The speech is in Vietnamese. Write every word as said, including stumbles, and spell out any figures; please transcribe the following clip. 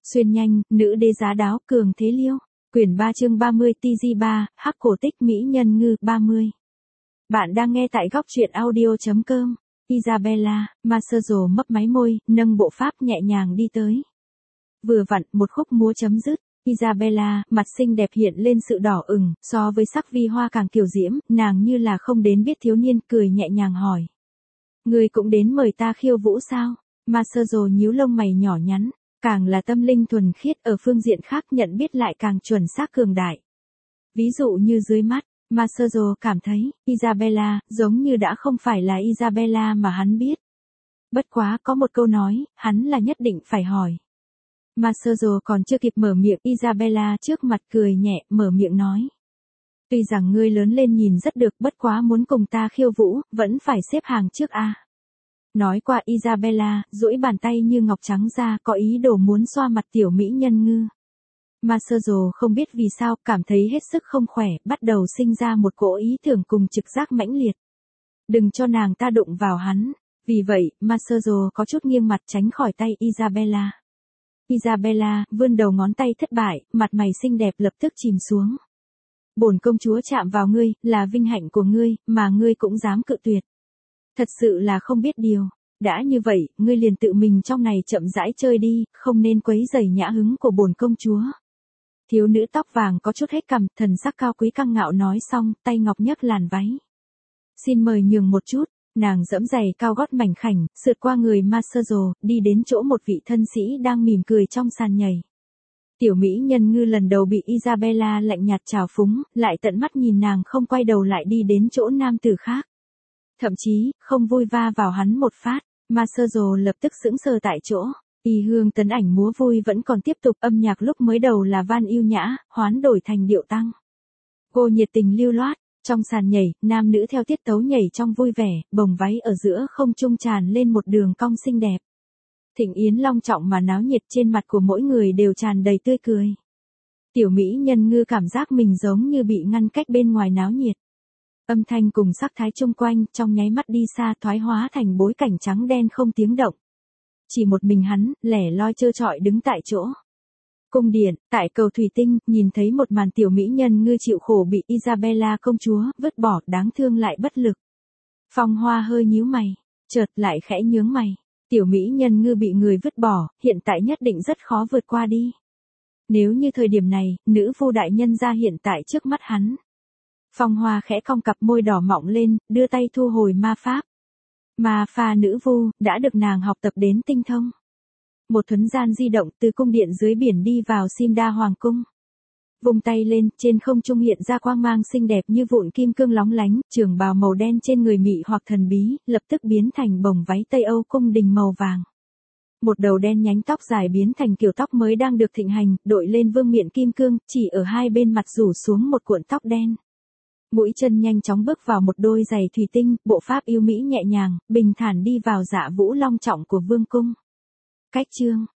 Xuyên nhanh, nữ đế giá đáo, cường thế liêu. Quyển ba chương ba mươi T G ba, hắc cổ tích mỹ nhân ngư, ba mươi. Bạn đang nghe tại góc truyện audio.com. Isabella, Maserzo mấp máy môi, nâng bộ pháp nhẹ nhàng đi tới. Vừa vặn, một khúc múa chấm dứt. Isabella, mặt xinh đẹp hiện lên sự đỏ ửng, so với sắc vi hoa càng kiều diễm, nàng như là không đến biết thiếu niên, cười nhẹ nhàng hỏi. Người cũng đến mời ta khiêu vũ sao? Maserzo nhíu lông mày nhỏ nhắn, càng là tâm linh thuần khiết ở phương diện khác nhận biết lại càng chuẩn xác cường đại. Ví dụ như dưới mắt, Maserzo cảm thấy, Isabella, giống như đã không phải là Isabella mà hắn biết. Bất quá có một câu nói, hắn là nhất định phải hỏi. Maserzo còn chưa kịp mở miệng, Isabella trước mặt cười nhẹ, mở miệng nói. Tuy rằng ngươi lớn lên nhìn rất được, bất quá muốn cùng ta khiêu vũ, vẫn phải xếp hàng trước a. Nói qua Isabella, duỗi bàn tay như ngọc trắng ra, có ý đồ muốn xoa mặt tiểu mỹ nhân ngư. Maserzo không biết vì sao, cảm thấy hết sức không khỏe, bắt đầu sinh ra một cỗ ý tưởng cùng trực giác mãnh liệt. Đừng cho nàng ta đụng vào hắn. Vì vậy, Maserzo có chút nghiêng mặt tránh khỏi tay Isabella. Isabella, vươn đầu ngón tay thất bại, mặt mày xinh đẹp lập tức chìm xuống. Bổn công chúa chạm vào ngươi, là vinh hạnh của ngươi, mà ngươi cũng dám cự tuyệt. Thật sự là không biết điều. Đã như vậy, ngươi liền tự mình trong này chậm rãi chơi đi, không nên quấy rầy nhã hứng của bổn công chúa. Thiếu nữ tóc vàng có chút hết cằm, thần sắc cao quý căng ngạo nói xong, tay ngọc nhấc làn váy. Xin mời nhường một chút, nàng dẫm giày cao gót mảnh khảnh, sượt qua người Maserzo, đi đến chỗ một vị thân sĩ đang mỉm cười trong sàn nhảy. Tiểu mỹ nhân ngư lần đầu bị Isabella lạnh nhạt trào phúng, lại tận mắt nhìn nàng không quay đầu lại đi đến chỗ nam tử khác. Thậm chí, không vui va vào hắn một phát, Maserzo lập tức sững sờ tại chỗ. Y hương tấn ảnh múa vui vẫn còn tiếp tục, âm nhạc lúc mới đầu là van yêu nhã, hoán đổi thành điệu tăng. Cô nhiệt tình lưu loát, trong sàn nhảy, nam nữ theo tiết tấu nhảy trong vui vẻ, bồng váy ở giữa không trung tràn lên một đường cong xinh đẹp. Thịnh yến long trọng mà náo nhiệt, trên mặt của mỗi người đều tràn đầy tươi cười. Tiểu mỹ nhân ngư cảm giác mình giống như bị ngăn cách bên ngoài náo nhiệt. Âm thanh cùng sắc thái chung quanh trong nháy mắt đi xa, thoái hóa thành bối cảnh trắng đen không tiếng động. Chỉ một mình hắn, lẻ loi trơ trọi đứng tại chỗ. Cung điện, tại cầu thủy tinh, nhìn thấy một màn tiểu mỹ nhân ngư chịu khổ bị Isabella công chúa vứt bỏ, đáng thương lại bất lực. Phong Hoa hơi nhíu mày, chợt lại khẽ nhướng mày. Tiểu mỹ nhân ngư bị người vứt bỏ, hiện tại nhất định rất khó vượt qua đi. Nếu như thời điểm này, nữ vu đại nhân ra hiện tại trước mắt hắn. Phong Hoa khẽ cong cặp môi đỏ mọng lên, đưa tay thu hồi ma pháp. Ma pha nữ vu, đã được nàng học tập đến tinh thông. Một thuấn gian di động từ cung điện dưới biển đi vào Simda Hoàng cung. Vùng tay lên, trên không trung hiện ra quang mang xinh đẹp như vụn kim cương lóng lánh, trường bào màu đen trên người mị hoặc thần bí, lập tức biến thành bồng váy Tây Âu cung đình màu vàng. Một đầu đen nhánh tóc dài biến thành kiểu tóc mới đang được thịnh hành, đội lên vương miện kim cương, chỉ ở hai bên mặt rủ xuống một cuộn tóc đen. Mũi chân nhanh chóng bước vào một đôi giày thủy tinh, bộ pháp yêu mỹ nhẹ nhàng, bình thản đi vào dạ vũ long trọng của vương cung. Cách chương,